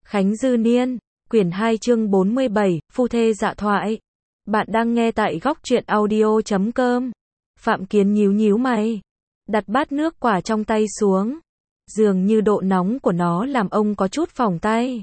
Khánh Dư Niên, quyển 2 chương 47, phu thê dạ thoại. Bạn đang nghe tại góc truyện audio.com. Phạm Kiến nhíu nhíu mày, đặt bát nước quả trong tay xuống. Dường như độ nóng của nó làm ông có chút phỏng tay.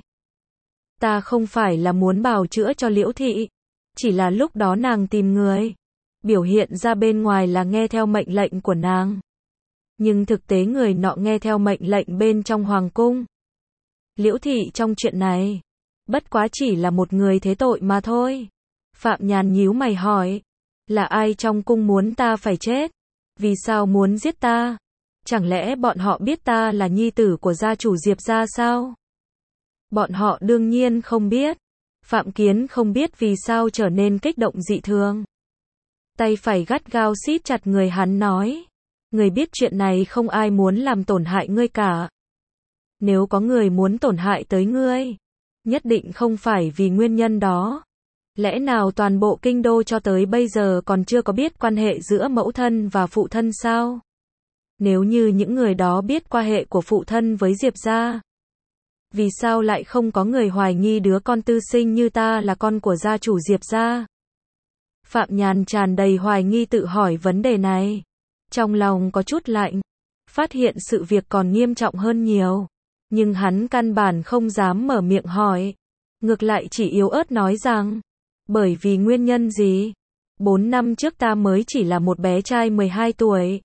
Ta không phải là muốn bào chữa cho Liễu Thị, chỉ là lúc đó nàng tìm người, biểu hiện ra bên ngoài là nghe theo mệnh lệnh của nàng. Nhưng thực tế người nọ nghe theo mệnh lệnh bên trong hoàng cung. Liễu Thị trong chuyện này, bất quá chỉ là một người thế tội mà thôi. Phạm Nhàn nhíu mày hỏi, là ai trong cung muốn ta phải chết? Vì sao muốn giết ta? Chẳng lẽ bọn họ biết ta là nhi tử của gia chủ Diệp gia sao? Bọn họ đương nhiên không biết. Phạm Kiến không biết vì sao trở nên kích động dị thường. Tay phải gắt gao siết chặt người hắn nói, người biết chuyện này không ai muốn làm tổn hại ngươi cả. Nếu có người muốn tổn hại tới ngươi, nhất định không phải vì nguyên nhân đó. Lẽ nào toàn bộ kinh đô cho tới bây giờ còn chưa có biết quan hệ giữa mẫu thân và phụ thân sao? Nếu như những người đó biết quan hệ của phụ thân với Diệp gia, vì sao lại không có người hoài nghi đứa con tư sinh như ta là con của gia chủ Diệp gia? Phạm Nhàn tràn đầy hoài nghi tự hỏi vấn đề này. Trong lòng có chút lạnh, phát hiện sự việc còn nghiêm trọng hơn nhiều. Nhưng hắn căn bản không dám mở miệng hỏi. Ngược lại chỉ yếu ớt nói rằng, bởi vì nguyên nhân gì? 4 năm trước ta mới chỉ là một bé trai 12 tuổi.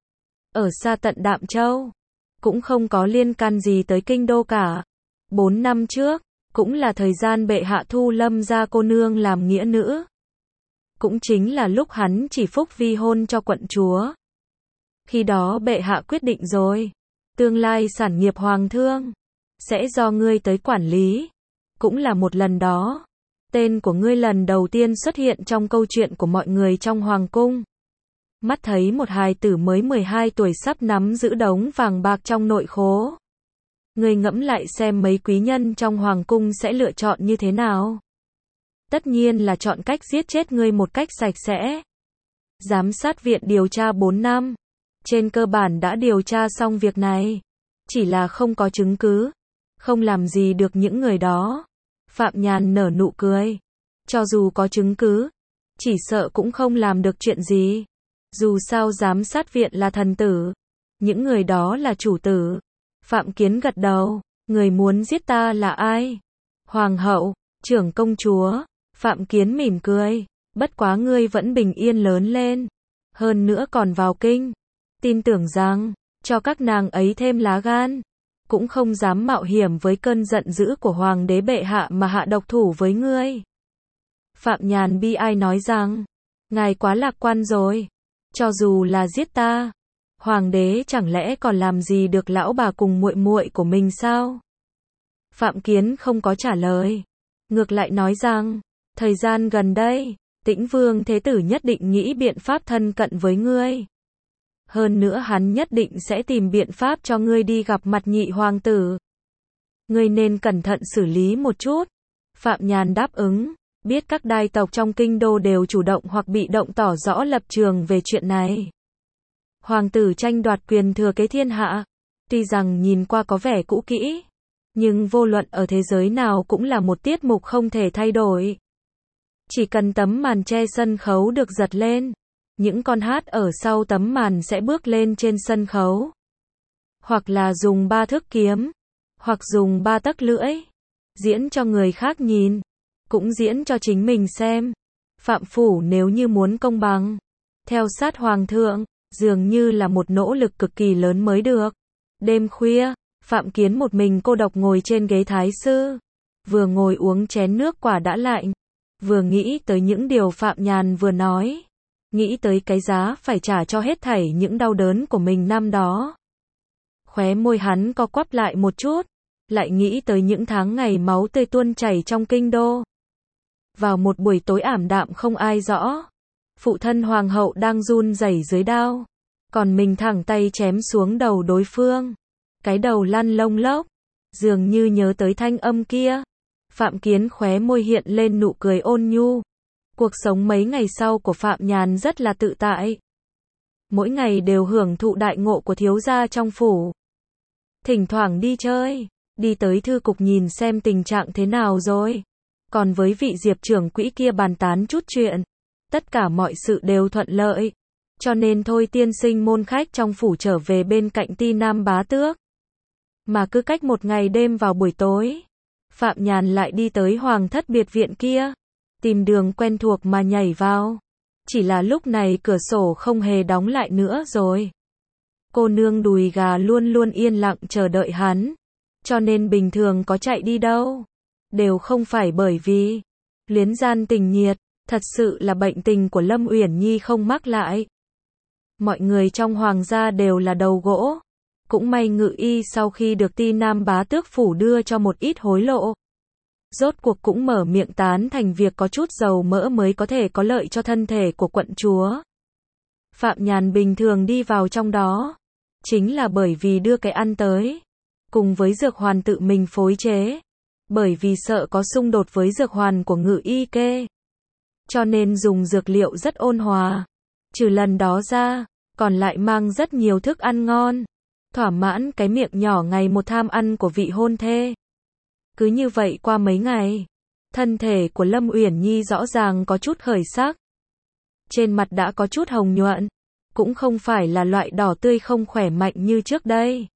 Ở xa tận Đạm Châu, cũng không có liên can gì tới kinh đô cả. 4 năm trước, cũng là thời gian bệ hạ thu Lâm gia cô nương làm nghĩa nữ. Cũng chính là lúc hắn chỉ phúc vi hôn cho quận chúa. Khi đó bệ hạ quyết định rồi, tương lai sản nghiệp hoàng thương sẽ do ngươi tới quản lý. Cũng là một lần đó, tên của ngươi lần đầu tiên xuất hiện trong câu chuyện của mọi người trong hoàng cung. Mắt thấy một hài tử mới 12 tuổi sắp nắm giữ đống vàng bạc trong nội khố. Ngươi ngẫm lại xem mấy quý nhân trong hoàng cung sẽ lựa chọn như thế nào? Tất nhiên là chọn cách giết chết ngươi một cách sạch sẽ. Giám sát viện điều tra 4 năm. Trên cơ bản đã điều tra xong việc này. Chỉ là không có chứng cứ. Không làm gì được những người đó. Phạm Nhàn nở nụ cười. Cho dù có chứng cứ, chỉ sợ cũng không làm được chuyện gì. Dù sao giám sát viện là thần tử. Những người đó là chủ tử. Phạm Kiến gật đầu. Người muốn giết ta là ai? Hoàng hậu, trưởng công chúa. Phạm Kiến mỉm cười. Bất quá ngươi vẫn bình yên lớn lên. Hơn nữa còn vào kinh. Tin tưởng rằng, cho các nàng ấy thêm lá gan. Cũng không dám mạo hiểm với cơn giận dữ của hoàng đế bệ hạ mà hạ độc thủ với ngươi. Phạm Nhàn bi ai nói rằng, ngài quá lạc quan rồi. Cho dù là giết ta, hoàng đế chẳng lẽ còn làm gì được lão bà cùng muội muội của mình sao? Phạm Kiến không có trả lời. Ngược lại nói rằng, thời gian gần đây, Tĩnh Vương Thế Tử nhất định nghĩ biện pháp thân cận với ngươi. Hơn nữa hắn nhất định sẽ tìm biện pháp cho ngươi đi gặp mặt nhị hoàng tử. Ngươi nên cẩn thận xử lý một chút. Phạm Nhàn đáp ứng, biết các đai tộc trong kinh đô đều chủ động hoặc bị động tỏ rõ lập trường về chuyện này. Hoàng tử tranh đoạt quyền thừa kế thiên hạ, tuy rằng nhìn qua có vẻ cũ kỹ, nhưng vô luận ở thế giới nào cũng là một tiết mục không thể thay đổi. Chỉ cần tấm màn che sân khấu được giật lên, những con hát ở sau tấm màn sẽ bước lên trên sân khấu. Hoặc là dùng 3 thước kiếm, hoặc dùng 3 tấc lưỡi. Diễn cho người khác nhìn, cũng diễn cho chính mình xem. Phạm phủ nếu như muốn công bằng, theo sát hoàng thượng, dường như là một nỗ lực cực kỳ lớn mới được. Đêm khuya, Phạm Kiến một mình cô độc ngồi trên ghế thái sư. Vừa ngồi uống chén nước quả đã lạnh, vừa nghĩ tới những điều Phạm Nhàn vừa nói. Nghĩ tới cái giá phải trả cho hết thảy những đau đớn của mình năm đó. Khóe môi hắn co quắp lại một chút, lại nghĩ tới những tháng ngày máu tươi tuôn chảy trong kinh đô. Vào một buổi tối ảm đạm không ai rõ, phụ thân hoàng hậu đang run rẩy dưới đao, còn mình thẳng tay chém xuống đầu đối phương. Cái đầu lăn lông lốc, dường như nhớ tới thanh âm kia. Phạm Kiến khóe môi hiện lên nụ cười ôn nhu. Cuộc sống mấy ngày sau của Phạm Nhàn rất là tự tại. Mỗi ngày đều hưởng thụ đại ngộ của thiếu gia trong phủ. Thỉnh thoảng đi chơi, đi tới thư cục nhìn xem tình trạng thế nào rồi. Còn với vị Diệp trưởng quỹ kia bàn tán chút chuyện. Tất cả mọi sự đều thuận lợi. Cho nên thôi tiên sinh môn khách trong phủ trở về bên cạnh Ti Nam Bá Tước. Mà cứ cách một ngày đêm vào buổi tối, Phạm Nhàn lại đi tới Hoàng thất biệt viện kia, tìm đường quen thuộc mà nhảy vào. Chỉ là lúc này cửa sổ không hề đóng lại nữa rồi. Cô nương đùi gà luôn luôn yên lặng chờ đợi hắn, cho nên bình thường có chạy đi đâu, đều không phải bởi vì luyến gian tình nhiệt, thật sự là bệnh tình của Lâm Uyển Nhi không mắc lại. Mọi người trong hoàng gia đều là đầu gỗ. Cũng may Ngự Y sau khi được Ti Nam Bá Tước phủ đưa cho một ít hối lộ, rốt cuộc cũng mở miệng tán thành việc có chút dầu mỡ mới có thể có lợi cho thân thể của quận chúa. Phạm Nhàn bình thường đi vào trong đó, chính là bởi vì đưa cái ăn tới, cùng với dược hoàn tự mình phối chế, bởi vì sợ có xung đột với dược hoàn của Ngự Y kê. Cho nên dùng dược liệu rất ôn hòa, trừ lần đó ra, còn lại mang rất nhiều thức ăn ngon, thỏa mãn cái miệng nhỏ ngày một tham ăn của vị hôn thê. Cứ như vậy qua mấy ngày, thân thể của Lâm Uyển Nhi rõ ràng có chút khởi sắc. Trên mặt đã có chút hồng nhuận, cũng không phải là loại đỏ tươi không khỏe mạnh như trước đây.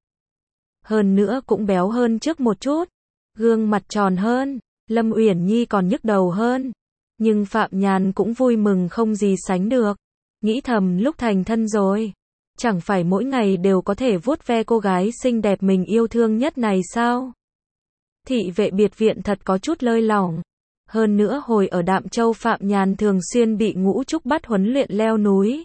Hơn nữa cũng béo hơn trước một chút, gương mặt tròn hơn, Lâm Uyển Nhi còn nhức đầu hơn. Nhưng Phạm Nhàn cũng vui mừng không gì sánh được, nghĩ thầm lúc thành thân rồi, chẳng phải mỗi ngày đều có thể vuốt ve cô gái xinh đẹp mình yêu thương nhất này sao? Thị vệ biệt viện thật có chút lơi lỏng. Hơn nữa hồi ở Đạm Châu Phạm Nhàn thường xuyên bị Ngũ Trúc bắt huấn luyện leo núi.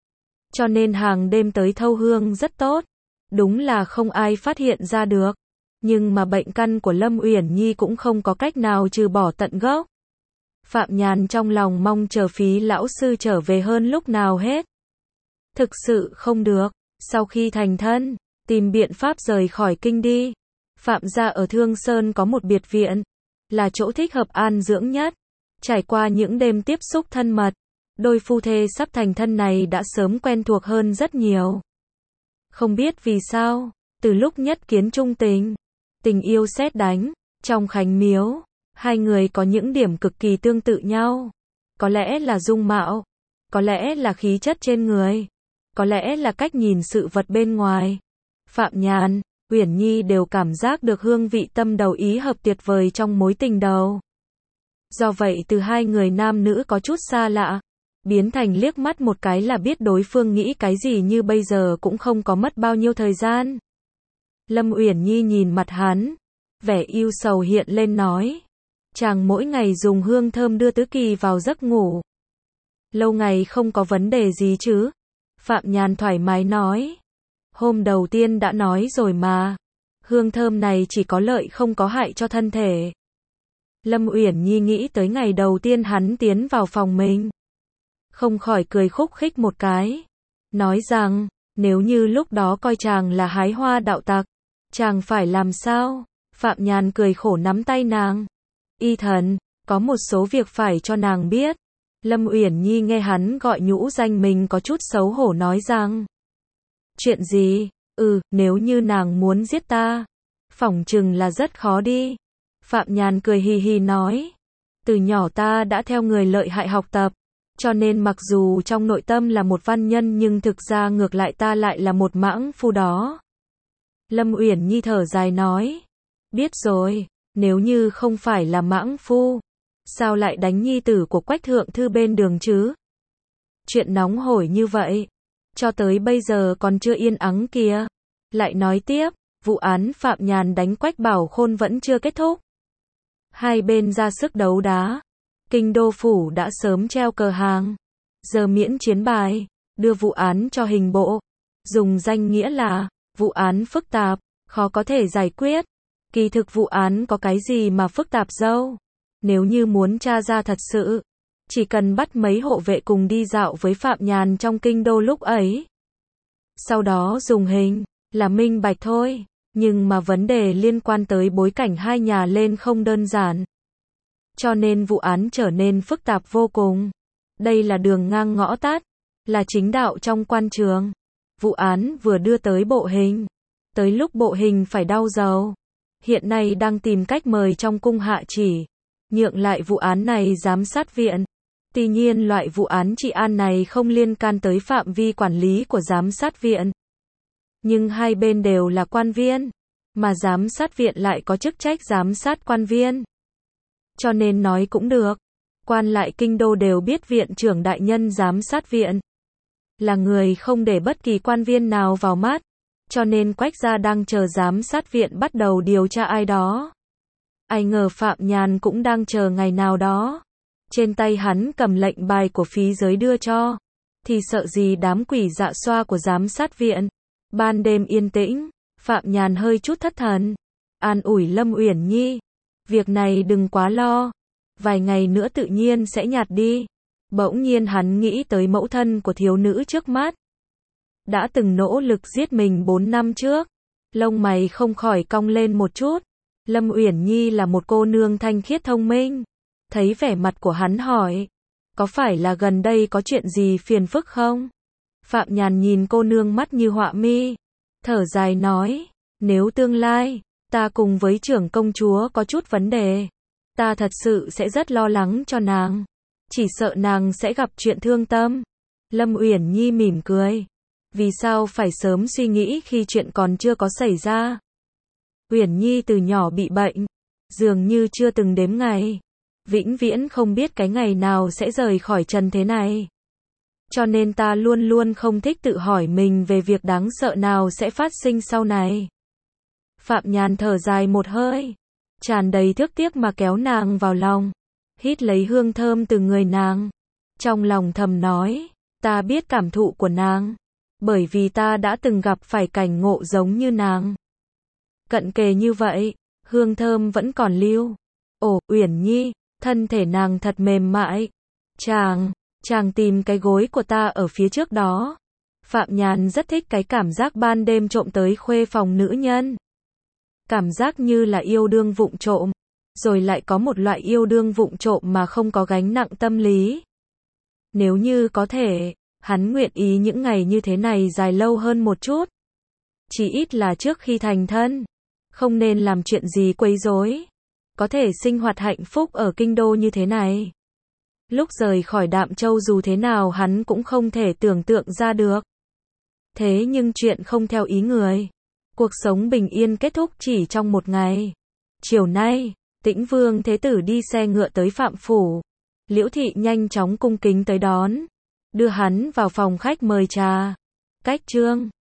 Cho nên hàng đêm tới thâu hương rất tốt. Đúng là không ai phát hiện ra được. Nhưng mà bệnh căn của Lâm Uyển Nhi cũng không có cách nào trừ bỏ tận gốc. Phạm Nhàn trong lòng mong chờ Phí lão sư trở về hơn lúc nào hết. Thực sự không được, sau khi thành thân, tìm biện pháp rời khỏi kinh đi. Phạm gia ở Thương Sơn có một biệt viện, là chỗ thích hợp an dưỡng nhất. Trải qua những đêm tiếp xúc thân mật, đôi phu thê sắp thành thân này đã sớm quen thuộc hơn rất nhiều. Không biết vì sao, từ lúc nhất kiến chung tình, tình yêu sét đánh, trong khánh miếu, hai người có những điểm cực kỳ tương tự nhau. Có lẽ là dung mạo, có lẽ là khí chất trên người, có lẽ là cách nhìn sự vật bên ngoài. Phạm Nhàn, Uyển Nhi đều cảm giác được hương vị tâm đầu ý hợp tuyệt vời trong mối tình đầu. Do vậy từ hai người nam nữ có chút xa lạ, biến thành liếc mắt một cái là biết đối phương nghĩ cái gì, như bây giờ cũng không có mất bao nhiêu thời gian. Lâm Uyển Nhi nhìn mặt hắn, vẻ ưu sầu hiện lên nói, chàng mỗi ngày dùng hương thơm đưa Tứ Kỳ vào giấc ngủ. Lâu ngày không có vấn đề gì chứ? Phạm Nhàn thoải mái nói. Hôm đầu tiên đã nói rồi mà, hương thơm này chỉ có lợi không có hại cho thân thể. Lâm Uyển Nhi nghĩ tới ngày đầu tiên hắn tiến vào phòng mình, không khỏi cười khúc khích một cái, nói rằng, nếu như lúc đó coi chàng là hái hoa đạo tặc, chàng phải làm sao? Phạm Nhàn cười khổ nắm tay nàng. Y thần, có một số việc phải cho nàng biết. Lâm Uyển Nhi nghe hắn gọi nhũ danh mình có chút xấu hổ nói rằng, chuyện gì? Nếu như nàng muốn giết ta, phỏng chừng là rất khó đi. Phạm Nhàn cười hì hì nói, từ nhỏ ta đã theo người lợi hại học tập, cho nên mặc dù trong nội tâm là một văn nhân nhưng thực ra ngược lại ta lại là một mãng phu đó. Lâm Uyển Nhi thở dài nói, biết rồi, nếu như không phải là mãng phu, sao lại đánh nhi tử của Quách thượng thư bên đường chứ? Chuyện nóng hổi như vậy, cho tới bây giờ còn chưa yên ắng kìa. Lại nói tiếp, vụ án Phạm Nhàn đánh Quách Bảo Khôn vẫn chưa kết thúc. Hai bên ra sức đấu đá. Kinh đô phủ đã sớm treo cờ hàng, giờ miễn chiến bài, đưa vụ án cho hình bộ, dùng danh nghĩa là vụ án phức tạp, khó có thể giải quyết. Kỳ thực vụ án có cái gì mà phức tạp dâu? Nếu như muốn tra ra thật sự, chỉ cần bắt mấy hộ vệ cùng đi dạo với Phạm Nhàn trong kinh đô lúc ấy, sau đó dùng hình là minh bạch thôi. Nhưng mà vấn đề liên quan tới bối cảnh hai nhà lên không đơn giản, cho nên vụ án trở nên phức tạp vô cùng. Đây là đường ngang ngõ tắt, là chính đạo trong quan trường. Vụ án vừa đưa tới bộ hình, tới lúc bộ hình phải đau đầu, hiện nay đang tìm cách mời trong cung hạ chỉ, nhượng lại vụ án này giám sát viện. Tuy nhiên loại vụ án trị an này không liên can tới phạm vi quản lý của giám sát viện. Nhưng hai bên đều là quan viên, mà giám sát viện lại có chức trách giám sát quan viên. Cho nên nói cũng được, quan lại kinh đô đều biết viện trưởng đại nhân giám sát viện là người không để bất kỳ quan viên nào vào mắt, cho nên Quách gia đang chờ giám sát viện bắt đầu điều tra ai đó. Ai ngờ Phạm Nhàn cũng đang chờ ngày nào đó. Trên tay hắn cầm lệnh bài của phí giới đưa cho, thì sợ gì đám quỷ dạ xoa của giám sát viện. Ban đêm yên tĩnh, Phạm Nhàn hơi chút thất thần, an ủi Lâm Uyển Nhi, việc này đừng quá lo, vài ngày nữa tự nhiên sẽ nhạt đi. Bỗng nhiên hắn nghĩ tới mẫu thân của thiếu nữ trước mắt, đã từng nỗ lực giết mình 4 năm trước, lông mày không khỏi cong lên một chút. Lâm Uyển Nhi là một cô nương thanh khiết thông minh, thấy vẻ mặt của hắn hỏi, có phải là gần đây có chuyện gì phiền phức không? Phạm Nhàn nhìn cô nương mắt như họa mi, thở dài nói, nếu tương lai, ta cùng với trưởng công chúa có chút vấn đề, ta thật sự sẽ rất lo lắng cho nàng, chỉ sợ nàng sẽ gặp chuyện thương tâm. Lâm Uyển Nhi mỉm cười, vì sao phải sớm suy nghĩ khi chuyện còn chưa có xảy ra? Uyển Nhi từ nhỏ bị bệnh, dường như chưa từng đếm ngày, vĩnh viễn không biết cái ngày nào sẽ rời khỏi trần thế này. Cho nên ta luôn luôn không thích tự hỏi mình về việc đáng sợ nào sẽ phát sinh sau này. Phạm Nhàn thở dài một hơi, tràn đầy thương tiếc mà kéo nàng vào lòng, hít lấy hương thơm từ người nàng. Trong lòng thầm nói, ta biết cảm thụ của nàng, bởi vì ta đã từng gặp phải cảnh ngộ giống như nàng. Cận kề như vậy, hương thơm vẫn còn lưu. Ồ, Uyển Nhi, thân thể nàng thật mềm mại. Chàng tìm cái gối của ta ở phía trước đó. Phạm Nhàn rất thích cái cảm giác ban đêm trộm tới khuê phòng nữ nhân. Cảm giác như là yêu đương vụng trộm, rồi lại có một loại yêu đương vụng trộm mà không có gánh nặng tâm lý. Nếu như có thể, hắn nguyện ý những ngày như thế này dài lâu hơn một chút. Chỉ ít là trước khi thành thân, không nên làm chuyện gì quấy rối, có thể sinh hoạt hạnh phúc ở kinh đô như thế này. Lúc rời khỏi Đạm Châu dù thế nào hắn cũng không thể tưởng tượng ra được. Thế nhưng chuyện không theo ý người. Cuộc sống bình yên kết thúc chỉ trong một ngày. Chiều nay, Tĩnh Vương Thế Tử đi xe ngựa tới Phạm Phủ. Liễu Thị nhanh chóng cung kính tới đón, đưa hắn vào phòng khách mời trà. Cách chương